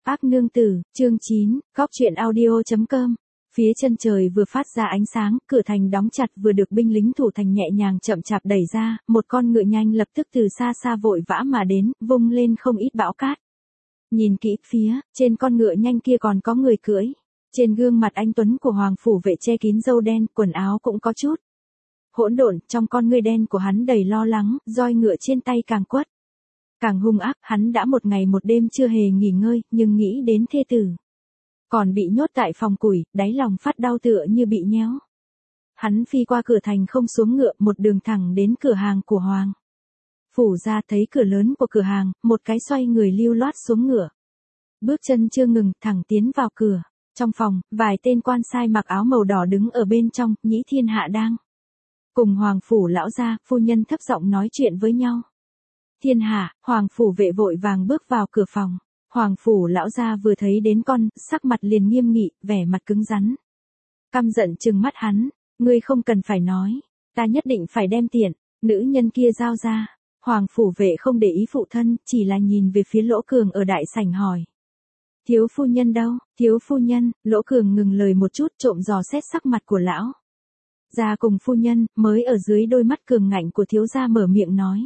Ác nương tử, chương 9, Cóc truyện audio.com. Phía chân trời vừa phát ra ánh sáng, cửa thành đóng chặt vừa được binh lính thủ thành nhẹ nhàng chậm chạp đẩy ra, một con ngựa nhanh lập tức từ xa xa vội vã mà đến, vung lên không ít bão cát. Nhìn kỹ phía, trên con ngựa nhanh kia còn có người cưỡi. Trên gương mặt anh tuấn của hoàng phủ vệ che kín râu đen, quần áo cũng có chút hỗn độn, trong con ngươi đen của hắn đầy lo lắng, roi ngựa trên tay càng quất càng hung ác. Hắn đã một ngày một đêm chưa hề nghỉ ngơi, nhưng nghĩ đến thê tử còn bị nhốt tại phòng củi, đáy lòng phát đau tựa như bị nhéo. Hắn phi qua cửa thành không xuống ngựa, một đường thẳng đến cửa hàng của hoàng phủ ra, thấy cửa lớn của cửa hàng, một cái xoay người lưu loát xuống ngựa. Bước chân chưa ngừng, thẳng tiến vào cửa. Trong phòng, vài tên quan sai mặc áo màu đỏ đứng ở bên trong, Nhĩ Thiên Hạ đang cùng hoàng phủ lão gia, phu nhân thấp giọng nói chuyện với nhau. Thiên Hạ, hoàng phủ vệ vội vàng bước vào cửa phòng. Hoàng phủ lão gia vừa thấy đến con, sắc mặt liền nghiêm nghị, vẻ mặt cứng rắn. Căm giận trừng mắt hắn, ngươi không cần phải nói, ta nhất định phải đem tiện nữ nhân kia giao ra. Hoàng phủ vệ không để ý phụ thân, chỉ là nhìn về phía Lỗ Cường ở đại sảnh hỏi. Thiếu phu nhân đâu? Thiếu phu nhân, Lỗ Cường ngừng lời một chút, trộm dò xét sắc mặt của lão gia cùng phu nhân, mới ở dưới đôi mắt cường ngạnh của thiếu gia mở miệng nói.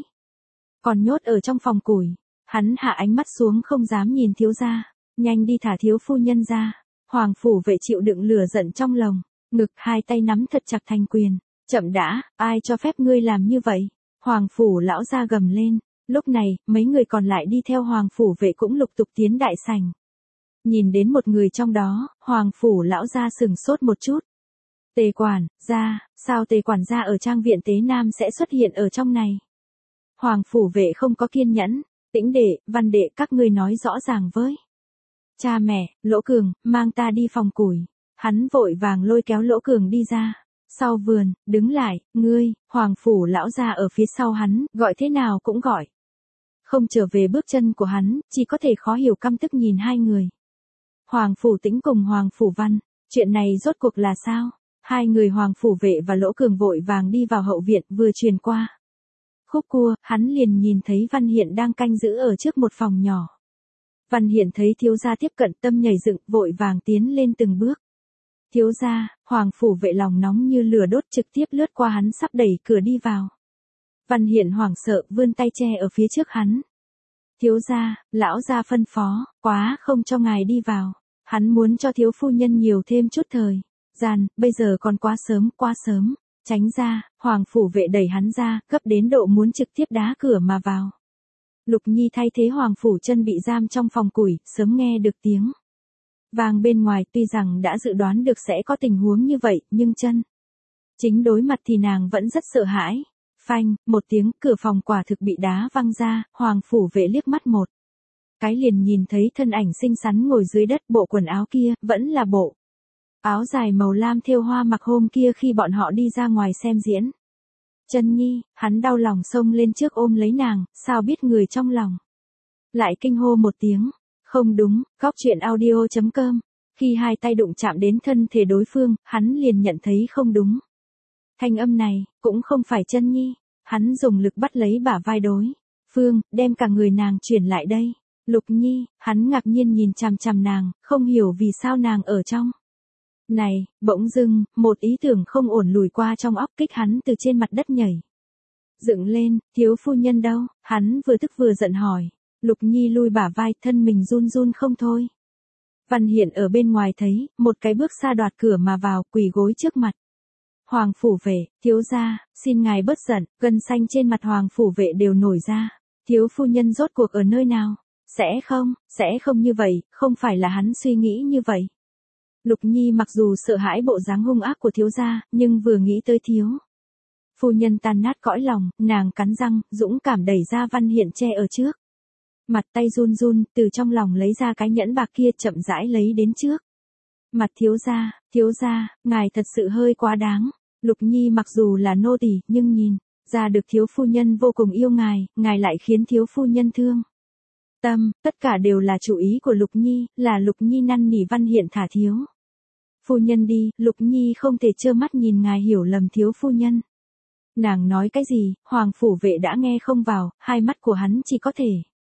Còn nhốt ở trong phòng củi. Hắn hạ ánh mắt xuống không dám nhìn thiếu gia. Nhanh đi thả thiếu phu nhân ra. Hoàng phủ vệ chịu đựng lửa giận trong lòng, ngực hai tay nắm thật chặt thành quyền. Chậm đã, ai cho phép ngươi làm như vậy? Hoàng phủ lão gia gầm lên. Lúc này, mấy người còn lại đi theo hoàng phủ vệ cũng lục tục tiến đại sảnh. Nhìn đến một người trong đó, hoàng phủ lão gia sừng sốt một chút. Tề quản gia, sao tề quản gia ở trang viện Tế Nam sẽ xuất hiện ở trong này? Hoàng phủ vệ không có kiên nhẫn. Tĩnh đệ, Văn đệ, các ngươi nói rõ ràng với cha mẹ. Lỗ Cường, mang ta đi phòng củi. Hắn vội vàng lôi kéo Lỗ Cường đi ra. Sau vườn, đứng lại, ngươi. Hoàng phủ lão gia ở phía sau hắn, gọi thế nào cũng gọi không trở về bước chân của hắn, chỉ có thể khó hiểu căm tức nhìn hai người. Hoàng phủ Tĩnh cùng hoàng phủ Văn, chuyện này rốt cuộc là sao? Hai người hoàng phủ vệ và Lỗ Cường vội vàng đi vào hậu viện, vừa truyền qua khúc cua, hắn liền nhìn thấy Văn Hiện đang canh giữ ở trước một phòng nhỏ. Văn Hiện thấy thiếu gia tiếp cận, tâm nhảy dựng, vội vàng tiến lên từng bước. Thiếu gia, hoàng phủ vệ lòng nóng như lửa đốt trực tiếp lướt qua hắn, sắp đẩy cửa đi vào. Văn Hiện hoảng sợ, vươn tay che ở phía trước hắn. Thiếu gia, lão gia phân phó, quá không cho ngài đi vào. Hắn muốn cho thiếu phu nhân nhiều thêm chút thời gian, bây giờ còn quá sớm. Tránh ra, hoàng phủ vệ đẩy hắn ra, gấp đến độ muốn trực tiếp đá cửa mà vào. Lục Nhi thay thế hoàng phủ chân bị giam trong phòng củi, sớm nghe được tiếng vang bên ngoài, tuy rằng đã dự đoán được sẽ có tình huống như vậy, nhưng chân chính đối mặt thì nàng vẫn rất sợ hãi. Phanh, một tiếng, cửa phòng quả thực bị đá văng ra, hoàng phủ vệ liếc mắt một cái liền nhìn thấy thân ảnh xinh xắn ngồi dưới đất, bộ quần áo kia, vẫn là bộ áo dài màu lam thêu hoa mặc hôm kia khi bọn họ đi ra ngoài xem diễn. Chân Nhi, hắn đau lòng xông lên trước ôm lấy nàng, sao biết người trong lòng lại kinh hô một tiếng. Không đúng, Cóc truyện audio.com. Khi hai tay đụng chạm đến thân thể đối phương, hắn liền nhận thấy không đúng. Thanh âm này, cũng không phải Chân Nhi. Hắn dùng lực bắt lấy bả vai đối phương, đem cả người nàng chuyển lại đây. Lục Nhi, hắn ngạc nhiên nhìn chằm chằm nàng, không hiểu vì sao nàng ở trong này. Bỗng dưng, một ý tưởng không ổn lùi qua trong óc, kích hắn từ trên mặt đất nhảy dựng lên. Thiếu phu nhân đâu? Hắn vừa tức vừa giận hỏi. Lục Nhi lui bả vai, thân mình run run không thôi. Văn Hiện ở bên ngoài thấy, một cái bước xa đoạt cửa mà vào, quỳ gối trước mặt hoàng phủ vệ. Thiếu gia, xin ngài bớt giận. Gân xanh trên mặt hoàng phủ vệ đều nổi ra. Thiếu phu nhân rốt cuộc ở nơi nào? Sẽ không như vậy, không phải là hắn suy nghĩ như vậy. Lục Nhi mặc dù sợ hãi bộ dáng hung ác của thiếu gia, nhưng vừa nghĩ tới thiếu phu nhân tan nát cõi lòng, nàng cắn răng, dũng cảm đẩy ra Văn Hiện che ở trước mặt, tay run run, từ trong lòng lấy ra cái nhẫn bạc kia, chậm rãi lấy đến trước mặt thiếu gia, ngài thật sự hơi quá đáng. Lục Nhi mặc dù là nô tỳ, nhưng nhìn ra được thiếu phu nhân vô cùng yêu ngài lại khiến thiếu phu nhân thương tâm, tất cả đều là chủ ý của Lục Nhi, là Lục Nhi năn nỉ Văn Hiện thả thiếu phu nhân đi. Lục Nhi không thể trơ mắt nhìn ngài hiểu lầm thiếu phu nhân. Nàng nói cái gì, hoàng phủ vệ đã nghe không vào, hai mắt của hắn chỉ có thể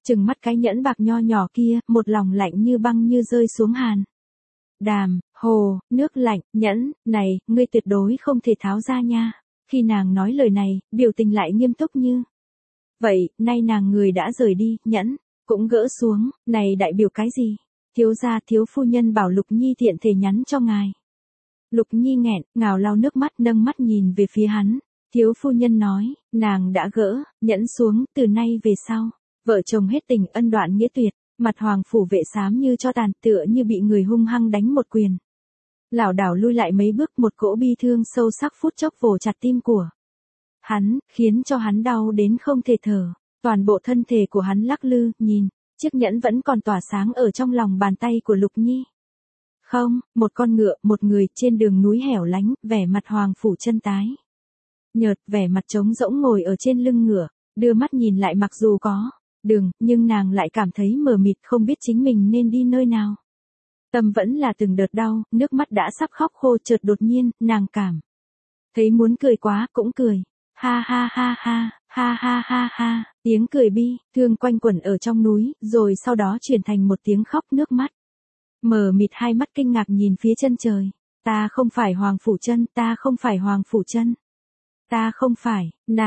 Trừng mắt cái nhẫn bạc nho nhỏ kia, một lòng lạnh như băng như rơi xuống hàn. Đàm, hồ, nước lạnh, nhẫn, này, ngươi tuyệt đối không thể tháo ra nha. Khi nàng nói lời này, biểu tình lại nghiêm túc như. Vậy, nay nàng người đã rời đi, nhẫn, cũng gỡ xuống, này đại biểu cái gì? Thiếu gia thiếu phu nhân bảo Lục Nhi tiện thể nhắn cho ngài. Lục Nhi nghẹn, ngào lau nước mắt nâng mắt nhìn về phía hắn. Thiếu phu nhân nói, nàng đã gỡ, nhẫn xuống, từ nay về sau. Vợ chồng hết tình ân đoạn nghĩa tuyệt, mặt hoàng phủ vệ xám như cho tàn tựa như bị người hung hăng đánh một quyền. Lảo đảo lui lại mấy bước một cỗ bi thương sâu sắc phút chốc vồ chặt tim của hắn, khiến cho hắn đau đến không thể thở. Toàn bộ thân thể của hắn lắc lư, nhìn, chiếc nhẫn vẫn còn tỏa sáng ở trong lòng bàn tay của Lục Nhi. Không, một con ngựa, một người trên đường núi hẻo lánh, vẻ mặt hoàng phủ chân tái. Nhợt, vẻ mặt trống rỗng ngồi ở trên lưng ngựa, đưa mắt nhìn lại mặc dù có đường, nhưng nàng lại cảm thấy mờ mịt không biết chính mình nên đi nơi nào. Tâm vẫn là từng đợt đau, nước mắt đã sắp khóc khô chợt đột nhiên, nàng cảm thấy muốn cười quá cũng cười. Ha ha ha ha, ha ha ha ha, tiếng cười bi, thương quanh quẩn ở trong núi, rồi sau đó chuyển thành một tiếng khóc nước mắt. Mờ mịt hai mắt kinh ngạc nhìn phía chân trời. Ta không phải Hoàng Phủ Chân, ta không phải Hoàng Phủ Chân. Ta không phải,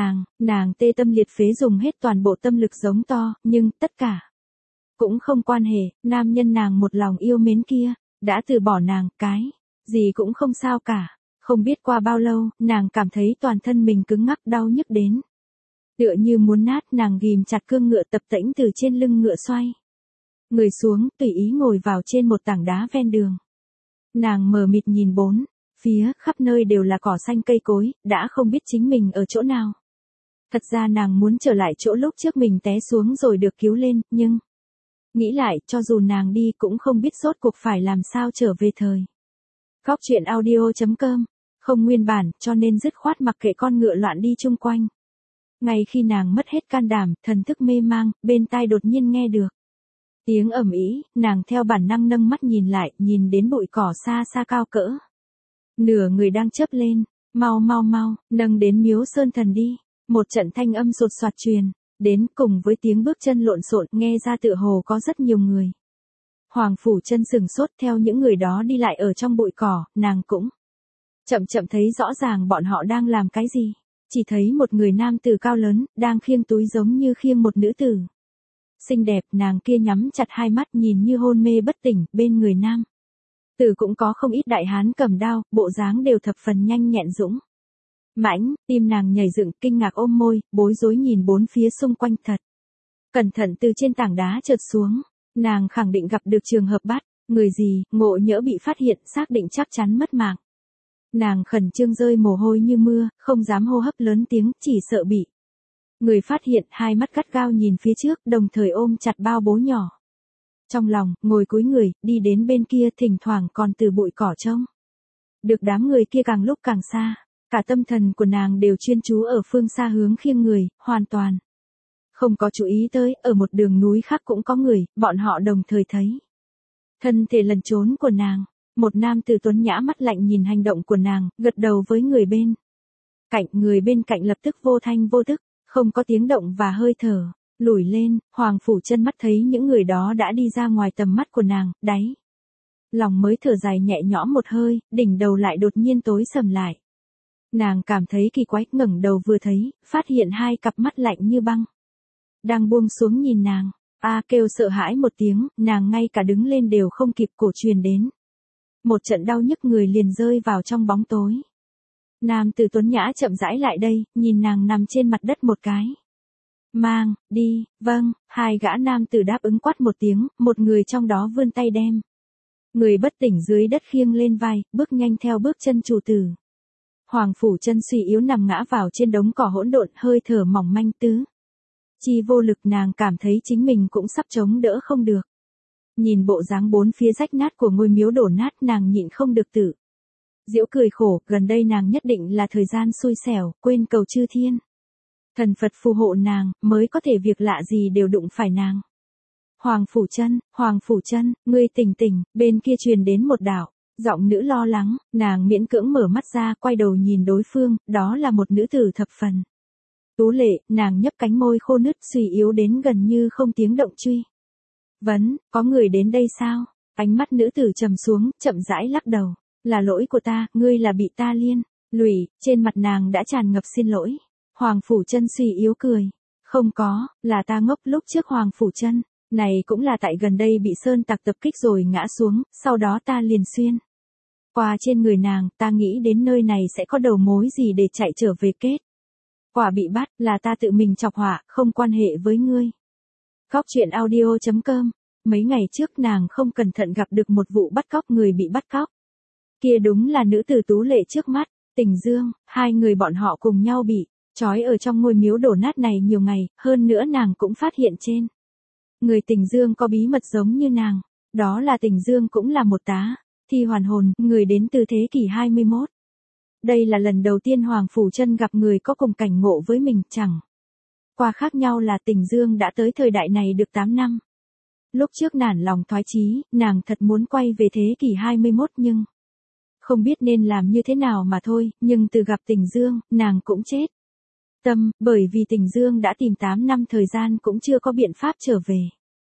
nàng tê tâm liệt phế dùng hết toàn bộ tâm lực giống to, nhưng tất cả cũng không quan hệ, nam nhân nàng một lòng yêu mến kia, đã từ bỏ nàng, cái gì cũng không sao cả. Không biết qua bao lâu, nàng cảm thấy toàn thân mình cứng ngắc đau nhức đến. Tựa như muốn nát, nàng ghim chặt cương ngựa tập tễnh từ trên lưng ngựa xoay. Người xuống, tùy ý ngồi vào trên một tảng đá ven đường. Nàng mờ mịt nhìn bốn phía, khắp nơi đều là cỏ xanh cây cối, đã không biết chính mình ở chỗ nào. Thật ra nàng muốn trở lại chỗ lúc trước mình té xuống rồi được cứu lên, nhưng nghĩ lại, cho dù nàng đi cũng không biết rốt cuộc phải làm sao trở về thời. Góc truyện audio.com, không nguyên bản, cho nên dứt khoát mặc kệ con ngựa loạn đi chung quanh. Ngay khi nàng mất hết can đảm, thần thức mê mang, bên tai đột nhiên nghe được tiếng ầm ĩ, nàng theo bản năng nâng mắt nhìn lại, nhìn đến bụi cỏ xa xa cao cỡ nửa người đang chớp lên, mau, nâng đến Miếu Sơn Thần đi. Một trận thanh âm sột soạt truyền đến, cùng với tiếng bước chân lộn xộn, nghe ra tựa hồ có rất nhiều người. Hoàng Phủ Chân sừng sốt, theo những người đó đi lại ở trong bụi cỏ, nàng cũng chậm thấy rõ ràng bọn họ đang làm cái gì. Chỉ thấy một người nam tử cao lớn, đang khiêng túi giống như khiêng một nữ tử xinh đẹp, nàng kia nhắm chặt hai mắt nhìn như hôn mê bất tỉnh, bên người nam tử cũng có không ít đại hán cầm đao, bộ dáng đều thập phần nhanh nhẹn dũng mãnh. Tim nàng nhảy dựng, kinh ngạc ôm môi, bối rối nhìn bốn phía xung quanh thật cẩn thận từ trên tảng đá trượt xuống. Nàng khẳng định gặp được trường hợp bắt người gì, ngộ nhỡ bị phát hiện, xác định chắc chắn mất mạng. Nàng khẩn trương rơi mồ hôi như mưa, không dám hô hấp lớn tiếng, chỉ sợ bị người phát hiện, hai mắt gắt gao nhìn phía trước, đồng thời ôm chặt bao bố nhỏ trong lòng, ngồi cúi người, đi đến bên kia, thỉnh thoảng còn từ bụi cỏ trông được đám người kia càng lúc càng xa. Cả tâm thần của nàng đều chuyên chú ở phương xa hướng khiêng người, hoàn toàn không có chú ý tới, ở một đường núi khác cũng có người, bọn họ đồng thời thấy thân thể lẩn trốn của nàng. Một nam tử tuấn nhã mắt lạnh nhìn hành động của nàng, gật đầu với người bên cạnh. Người bên cạnh lập tức vô thanh vô tức, không có tiếng động và hơi thở lùi lên. Hoàng Phủ Chân mắt thấy những người đó đã đi ra ngoài tầm mắt của nàng, đáy lòng mới thở dài nhẹ nhõm một hơi, đỉnh đầu lại đột nhiên tối sầm lại. Nàng cảm thấy kỳ quái, ngẩng đầu vừa thấy, phát hiện hai cặp mắt lạnh như băng đang buông xuống nhìn nàng. Kêu sợ hãi một tiếng, nàng ngay cả đứng lên đều không kịp, cổ truyền đến một trận đau nhức, người liền rơi vào trong bóng tối. Nam tử tuấn nhã chậm rãi lại đây, nhìn nàng nằm trên mặt đất một cái. Mang, đi, vâng. Hai gã nam tử đáp ứng quát một tiếng, một người trong đó vươn tay đem người bất tỉnh dưới đất khiêng lên vai, bước nhanh theo bước chân chủ tử. Hoàng Phủ Chân suy yếu nằm ngã vào trên đống cỏ hỗn độn, hơi thở mỏng manh tứ chi vô lực, nàng cảm thấy chính mình cũng sắp chống đỡ không được. Nhìn bộ dáng bốn phía rách nát của ngôi miếu đổ nát, nàng nhịn không được tự giễu cười khổ, gần đây nàng nhất định là thời gian xui xẻo, quên cầu chư thiên thần Phật phù hộ nàng, mới có thể việc lạ gì đều đụng phải nàng. Hoàng Phủ Chân, ngươi tỉnh, bên kia truyền đến một đạo giọng nữ lo lắng. Nàng miễn cưỡng mở mắt ra, quay đầu nhìn đối phương, đó là một nữ tử thập phần Tú Lệ, nàng nhấp cánh môi khô nứt suy yếu đến gần như không tiếng động truy. Vấn, có người đến đây sao? Ánh mắt nữ tử trầm xuống, chậm rãi lắc đầu. Là lỗi của ta, ngươi là bị ta liên lụy, trên mặt nàng đã tràn ngập xin lỗi. Hoàng Phủ Chân suy yếu cười. Không có, là ta ngốc lúc trước Hoàng Phủ Chân. Này cũng là tại gần đây bị sơn tặc tập kích rồi ngã xuống, sau đó ta liền xuyên qua trên người nàng, ta nghĩ đến nơi này sẽ có đầu mối gì để chạy trở về kết. Quả bị bắt, là ta tự mình chọc họa, không quan hệ với ngươi. Góc truyện audio.com. Mấy ngày trước nàng không cẩn thận gặp được một vụ bắt cóc người bị bắt cóc. Kia đúng là nữ tử Tú Lệ trước mắt, Tình Dương, hai người bọn họ cùng nhau bị trói ở trong ngôi miếu đổ nát này nhiều ngày, hơn nữa nàng cũng phát hiện trên người Tình Dương có bí mật giống như nàng, đó là Tình Dương cũng là một tá thi hoàn hồn, người đến từ thế kỷ 21. Đây là lần đầu tiên Hoàng Phủ Chân gặp người có cùng cảnh ngộ với mình, chẳng qua khác nhau là Tình Dương đã tới thời đại này được 8 năm. Lúc trước nản lòng thoái chí, nàng thật muốn quay về thế kỷ 21 nhưng không biết nên làm như thế nào mà thôi, nhưng từ gặp Tình Dương, nàng cũng chết tâm, bởi vì Tình Dương đã tìm 8 năm thời gian cũng chưa có biện pháp trở về.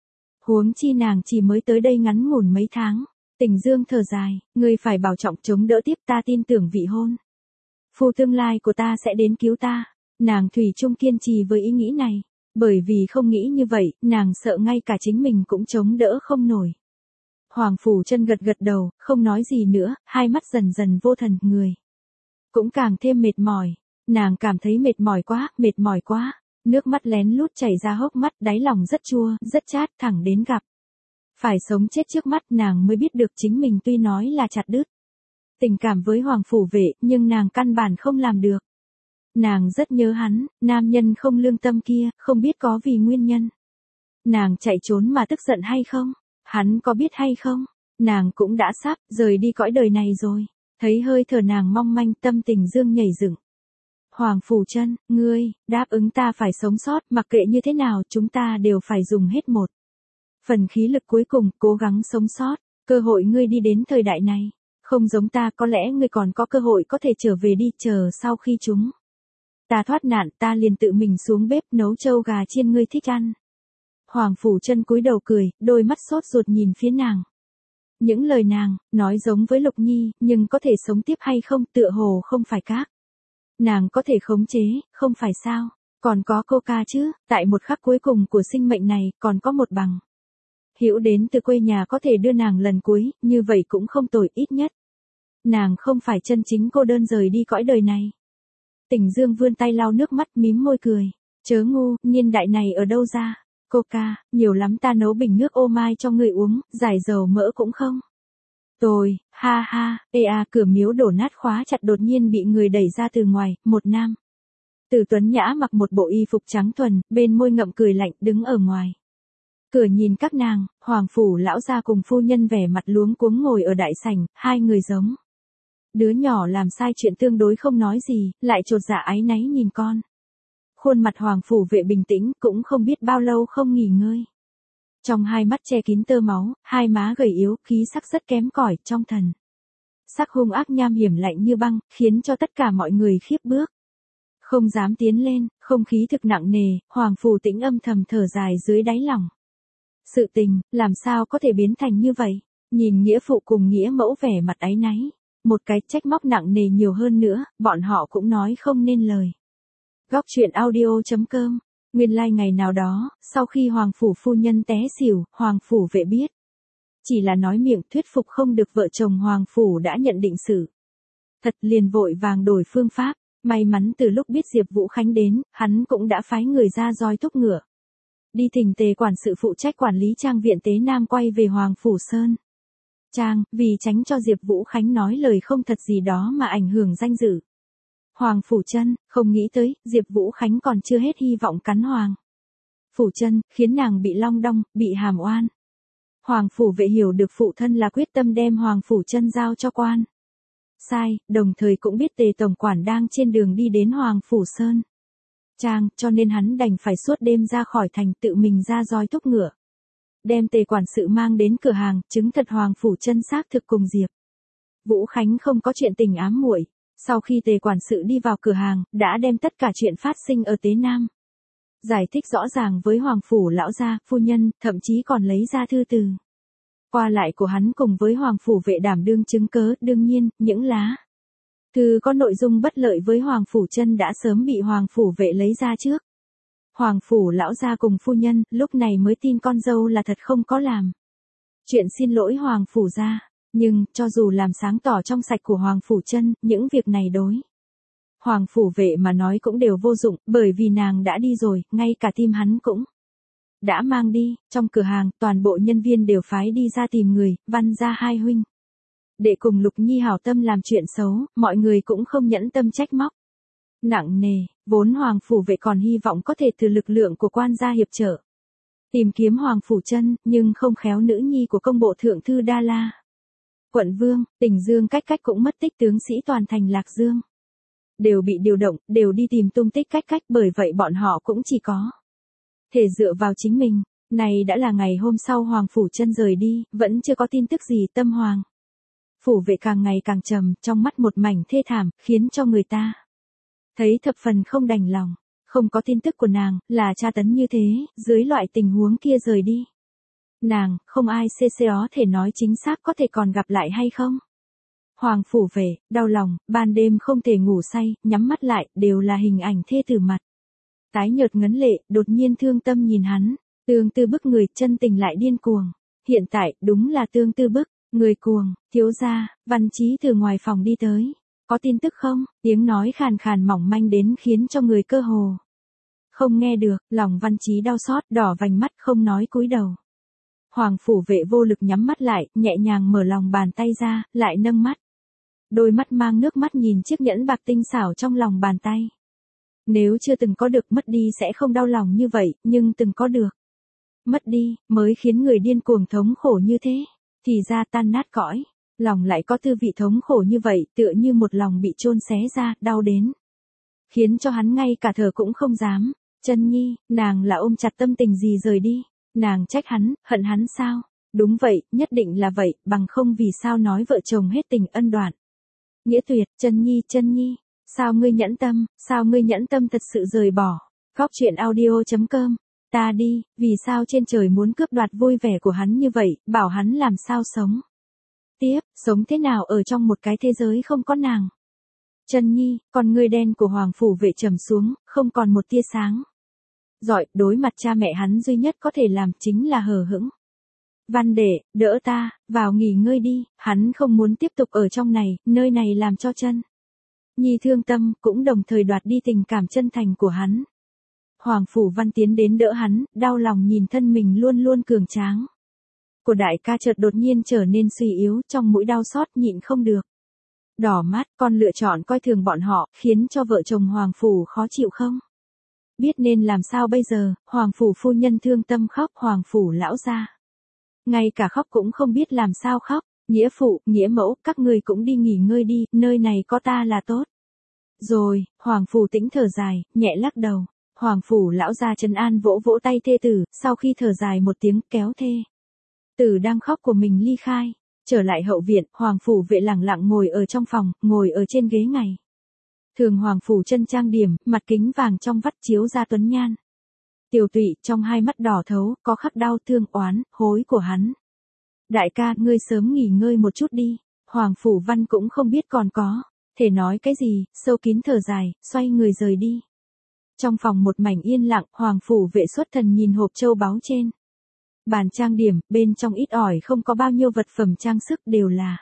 Huống chi nàng chỉ mới tới đây ngắn ngủn mấy tháng. Tình Dương thở dài, ngươi phải bảo trọng chống đỡ tiếp, ta tin tưởng vị hôn phu tương lai của ta sẽ đến cứu ta. Nàng thủy chung kiên trì với ý nghĩ này, bởi vì không nghĩ như vậy, nàng sợ ngay cả chính mình cũng chống đỡ không nổi. Hoàng Phủ Chân gật gật đầu, không nói gì nữa, hai mắt dần dần vô thần, người cũng càng thêm mệt mỏi. Nàng cảm thấy mệt mỏi quá. Nước mắt lén lút chảy ra hốc mắt, đáy lòng rất chua, rất chát, thẳng đến gặp phải sống chết trước mắt nàng mới biết được chính mình tuy nói là chặt đứt tình cảm với Hoàng Phủ Vệ, nhưng nàng căn bản không làm được. Nàng rất nhớ hắn, nam nhân không lương tâm kia, không biết có vì nguyên nhân nàng chạy trốn mà tức giận hay không, hắn có biết hay không, nàng cũng đã sắp rời đi cõi đời này rồi. Thấy hơi thở nàng mong manh, tâm Tình Dương nhảy dựng. Hoàng Phủ Chân, ngươi đáp ứng ta phải sống sót, mặc kệ như thế nào chúng ta đều phải dùng hết một phần khí lực cuối cùng, cố gắng sống sót. Cơ hội ngươi đi đến thời đại này, không giống ta, có lẽ ngươi còn có cơ hội có thể trở về đi, chờ sau khi chúng ta thoát nạn, ta liền tự mình xuống bếp nấu trâu gà chiên ngươi thích ăn. Hoàng Phủ Chân cúi đầu cười, đôi mắt sốt ruột nhìn phía nàng. Những lời nàng nói giống với Lục Nhi, nhưng có thể sống tiếp hay không, tựa hồ không phải các nàng có thể khống chế, không phải sao? Còn có Coca chứ, tại một khắc cuối cùng của sinh mệnh này, còn có một bằng hữu đến từ quê nhà có thể đưa nàng lần cuối, như vậy cũng không tồi, ít nhất nàng không phải chân chính cô đơn rời đi cõi đời này. Tình Dương vươn tay lau nước mắt, mím môi cười. Chớ ngu, niên đại này ở đâu ra? Coca, nhiều lắm ta nấu bình nước ô mai cho người uống, giải dầu mỡ cũng không tồi, ha ha. Cửa miếu đổ nát khóa chặt đột nhiên bị người đẩy ra từ ngoài, một nam tử tuấn nhã mặc một bộ y phục trắng thuần, bên môi ngậm cười lạnh, đứng ở ngoài cửa nhìn các nàng. Hoàng phủ lão gia cùng phu nhân vẻ mặt luống cuống ngồi ở đại sảnh, hai người giống đứa nhỏ làm sai chuyện tương đối không nói gì, lại chột dạ áy náy nhìn con. Khuôn mặt Hoàng Phủ Vệ bình tĩnh, cũng không biết bao lâu không nghỉ ngơi. Trong hai mắt che kín tơ máu, hai má gầy yếu, khí sắc rất kém cỏi, trong thần sắc hung ác nham hiểm lạnh như băng, khiến cho tất cả mọi người khiếp bước không dám tiến lên. Không khí thực nặng nề, Hoàng Phủ Tĩnh âm thầm thở dài dưới đáy lòng. Sự tình, làm sao có thể biến thành như vậy? Nhìn nghĩa phụ cùng nghĩa mẫu vẻ mặt áy náy, một cái trách móc nặng nề nhiều hơn nữa, bọn họ cũng nói không nên lời. Góc truyện audio.com. Nguyên lai ngày nào đó, sau khi Hoàng Phủ phu nhân té xỉu, Hoàng Phủ Vệ biết chỉ là nói miệng thuyết phục không được, vợ chồng Hoàng Phủ đã nhận định sự thật, liền vội vàng đổi phương pháp. May mắn từ lúc biết Diệp Vũ Khánh đến, hắn cũng đã phái người ra roi thúc ngựa đi thỉnh Tề quản sự phụ trách quản lý trang viện Tế Nam quay về Hoàng Phủ Sơn Trang, vì tránh cho Diệp Vũ Khánh nói lời không thật gì đó mà ảnh hưởng danh dự Hoàng Phủ Chân. Không nghĩ tới, Diệp Vũ Khánh còn chưa hết hy vọng cắn Hoàng Phủ Chân, khiến nàng bị long đong, bị hàm oan. Hoàng Phủ Vệ hiểu được phụ thân là quyết tâm đem Hoàng Phủ Chân giao cho quan sai, đồng thời cũng biết Tề tổng quản đang trên đường đi đến Hoàng Phủ Sơn Trang, cho nên hắn đành phải suốt đêm ra khỏi thành, tự mình ra roi thúc ngựa đem Tề quản sự mang đến cửa hàng, chứng thật Hoàng Phủ Chân xác thực cùng Diệp Vũ Khánh không có chuyện tình ám muội. Sau khi Tề quản sự đi vào cửa hàng, đã đem tất cả chuyện phát sinh ở Tế Nam giải thích rõ ràng với Hoàng phủ lão gia, phu nhân, thậm chí còn lấy ra thư từ qua lại của hắn cùng với Hoàng phủ vệ đảm đương chứng cớ. Đương nhiên, những lá thư có nội dung bất lợi với Hoàng phủ Chân đã sớm bị Hoàng phủ vệ lấy ra trước. Hoàng phủ lão gia cùng phu nhân lúc này mới tin con dâu là thật không có làm chuyện xin lỗi Hoàng phủ gia, nhưng cho dù làm sáng tỏ trong sạch của Hoàng phủ Chân, những việc này đối Hoàng phủ vệ mà nói cũng đều vô dụng, bởi vì nàng đã đi rồi, ngay cả tim hắn cũng đã mang đi. Trong cửa hàng, toàn bộ nhân viên đều phái đi ra tìm người, Văn gia hai huynh đệ cùng Lục Nhi hảo tâm làm chuyện xấu, mọi người cũng không nhẫn tâm trách móc nặng nề. Vốn Hoàng phủ vệ còn hy vọng có thể từ lực lượng của quan gia hiệp trợ tìm kiếm Hoàng phủ Chân, nhưng không khéo nữ nhi của công bộ thượng thư Đa La quận vương, Tỉnh Dương Cách Cách cũng mất tích, tướng sĩ toàn thành Lạc Dương đều bị điều động, đều đi tìm tung tích Cách Cách, bởi vậy bọn họ cũng chỉ có thể dựa vào chính mình. Này đã là ngày hôm sau Hoàng phủ Chân rời đi, vẫn chưa có tin tức gì. Tâm Hoàng phủ vệ càng ngày càng trầm, trong mắt một mảnh thê thảm, khiến cho người ta thấy thập phần không đành lòng. Không có tin tức của nàng, là tra tấn như thế, dưới loại tình huống kia rời đi. Nàng, không ai có thể nói chính xác có thể còn gặp lại hay không. Hoàng phủ vệ, đau lòng, ban đêm không thể ngủ say, nhắm mắt lại, đều là hình ảnh thê tử mặt tái nhợt ngấn lệ, đột nhiên thương tâm nhìn hắn, Tương Tư bức người, chân tình lại điên cuồng. Hiện tại, đúng là Tương Tư bức người cuồng. Thiếu gia, Văn Chí từ ngoài phòng đi tới. Có tin tức không? Tiếng nói khàn khàn mỏng manh đến khiến cho người cơ hồ không nghe được. Lòng Văn Chí đau xót, đỏ vành mắt, không nói cúi đầu. Hoàng phủ vệ vô lực nhắm mắt lại, nhẹ nhàng mở lòng bàn tay ra, lại nâng mắt. Đôi mắt mang nước mắt nhìn chiếc nhẫn bạc tinh xảo trong lòng bàn tay. Nếu chưa từng có được mất đi sẽ không đau lòng như vậy, nhưng từng có được mất đi, mới khiến người điên cuồng thống khổ như thế. Thì ra tan nát cõi lòng lại có tư vị thống khổ như vậy, tựa như một lòng bị chôn xé ra, đau đến khiến cho hắn ngay cả thở cũng không dám. Chân Nhi, nàng là ôm chặt tâm tình gì rời đi? Nàng trách hắn, hận hắn sao? Đúng vậy, nhất định là vậy, bằng không vì sao nói vợ chồng hết tình ân đoạn nghĩa tuyệt. Chân Nhi, sao ngươi nhẫn tâm thật sự rời bỏ? Góc truyện audio.com. Ta đi, vì sao trên trời muốn cướp đoạt vui vẻ của hắn như vậy, bảo hắn làm sao sống tiếp, sống thế nào ở trong một cái thế giới không có nàng. Chân Nhi, con ngươi đen của Hoàng phủ vệ trầm xuống, không còn một tia sáng rọi, đối mặt cha mẹ hắn duy nhất có thể làm chính là hờ hững. Văn đệ, đỡ ta, vào nghỉ ngơi đi, hắn không muốn tiếp tục ở trong này, nơi này làm cho Chân Nhi thương tâm, cũng đồng thời đoạt đi tình cảm chân thành của hắn. Hoàng phủ Văn tiến đến đỡ hắn, đau lòng nhìn thân mình luôn luôn cường tráng của đại ca chợt đột nhiên trở nên suy yếu, trong mũi đau xót nhịn không được đỏ mắt. Con lựa chọn coi thường bọn họ, khiến cho vợ chồng Hoàng phủ khó chịu không biết nên làm sao bây giờ. Hoàng phủ phu nhân thương tâm khóc, Hoàng phủ lão gia ngay cả khóc cũng không biết làm sao khóc. Nghĩa phụ, nghĩa mẫu, các người cũng đi nghỉ ngơi đi, nơi này có ta là tốt rồi. Hoàng phủ Tĩnh thở dài, nhẹ lắc đầu. Hoàng phủ lão gia trấn an vỗ vỗ tay thê tử, sau khi thở dài một tiếng, kéo thê tử đang khóc của mình ly khai. Trở lại hậu viện, Hoàng phủ vệ lẳng lặng ngồi ở trong phòng, ngồi ở trên ghế ngày thường Hoàng phủ Chân trang điểm, mặt kính vàng trong vắt chiếu ra tuấn nhan tiểu tụy, trong hai mắt đỏ thấu, có khắc đau thương oán, hối của hắn. Đại ca, ngươi sớm nghỉ ngơi một chút đi. Hoàng phủ Văn cũng không biết còn có thể nói cái gì, sâu kín thở dài, xoay người rời đi. Trong phòng một mảnh yên lặng, Hoàng phủ vệ xuất thần nhìn hộp châu báu trên bàn trang điểm, bên trong ít ỏi không có bao nhiêu vật phẩm trang sức, đều là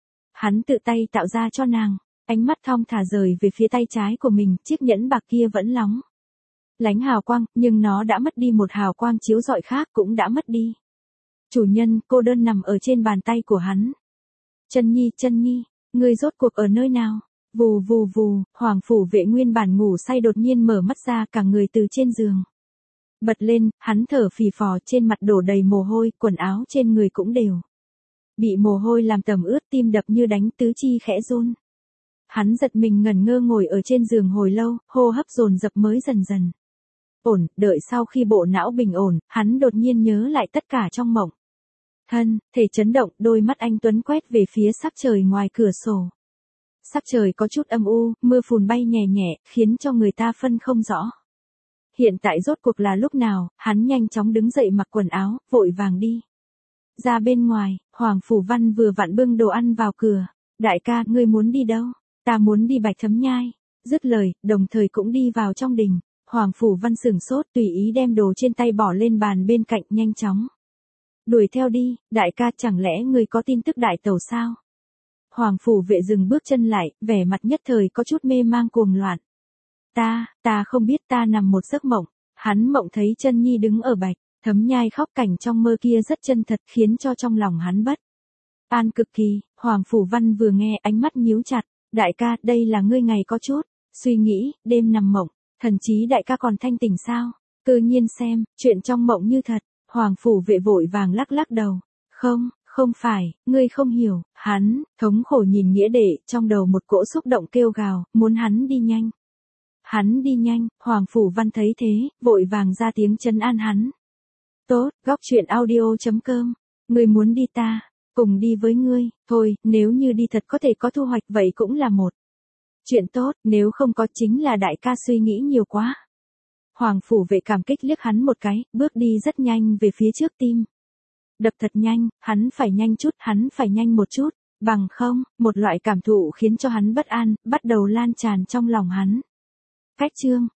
hắn tự tay tạo ra cho nàng. Ánh mắt thong thả rời về phía tay trái của mình, chiếc nhẫn bạc kia vẫn lóng lánh hào quang, nhưng nó đã mất đi một hào quang chiếu rọi khác, cũng đã mất đi chủ nhân. Cô đơn nằm ở trên bàn tay của hắn. Chân Nhi, ngươi rốt cuộc ở nơi nào? Vù vù vù, Hoàng phủ vệ nguyên bản ngủ say đột nhiên mở mắt ra, cả người từ trên giường bật lên, hắn thở phì phò, trên mặt đổ đầy mồ hôi, quần áo trên người cũng đều bị mồ hôi làm tẩm ướt, tim đập như đánh, tứ chi khẽ run. Hắn giật mình ngẩn ngơ ngồi ở trên giường hồi lâu, hô hấp dồn dập mới dần dần ổn. Đợi sau khi bộ não bình ổn, hắn đột nhiên nhớ lại tất cả trong mộng. Thân thể chấn động, đôi mắt anh tuấn quét về phía sắc trời ngoài cửa sổ. Sắc trời có chút âm u, mưa phùn bay nhẹ nhẹ, khiến cho người ta phân không rõ. Hiện tại rốt cuộc là lúc nào, hắn nhanh chóng đứng dậy mặc quần áo, vội vàng đi. Ra bên ngoài, Hoàng Phủ Văn vừa vặn bưng đồ ăn vào cửa. Đại ca, ngươi muốn đi đâu? Ta muốn đi Bạch Thấm Nhai. Dứt lời, đồng thời cũng đi vào trong đình. Hoàng Phủ Văn sửng sốt, tùy ý đem đồ trên tay bỏ lên bàn bên cạnh, nhanh chóng đuổi theo đi. Đại ca, chẳng lẽ ngươi có tin tức đại tẩu sao? Hoàng Phủ Vệ dừng bước chân lại, vẻ mặt nhất thời có chút mê mang cuồng loạn. Ta không biết, ta nằm một giấc mộng. Hắn mộng thấy Chân Nhi đứng ở Bạch Thấm Nhai khóc, cảnh trong mơ kia rất chân thật, khiến cho trong lòng hắn bất an cực kỳ. Hoàng Phủ Văn vừa nghe, ánh mắt nhíu chặt. Đại ca, đây là ngươi ngày có chút suy nghĩ, đêm nằm mộng, thần chí đại ca còn thanh tỉnh sao? Cơ nhiên xem, chuyện trong mộng như thật. Hoàng Phủ Vệ vội vàng lắc lắc đầu. Không phải, ngươi không hiểu. Hắn thống khổ nhìn Nghĩa Đệ, trong đầu một cỗ xúc động kêu gào, muốn hắn đi nhanh. Hắn đi nhanh. Hoàng Phủ Văn thấy thế, vội vàng ra tiếng trấn an hắn. Tốt, góc chuyện audio.com. Ngươi muốn đi, ta cùng đi với ngươi. Thôi, nếu như đi thật có thể có thu hoạch, vậy cũng là một chuyện tốt, nếu không có chính là đại ca suy nghĩ nhiều quá. Hoàng Phủ Vệ cảm kích liếc hắn một cái, bước đi rất nhanh về phía trước, tim đập thật nhanh, hắn phải nhanh một chút, bằng không, một loại cảm thụ khiến cho hắn bất an, bắt đầu lan tràn trong lòng hắn. Cách chương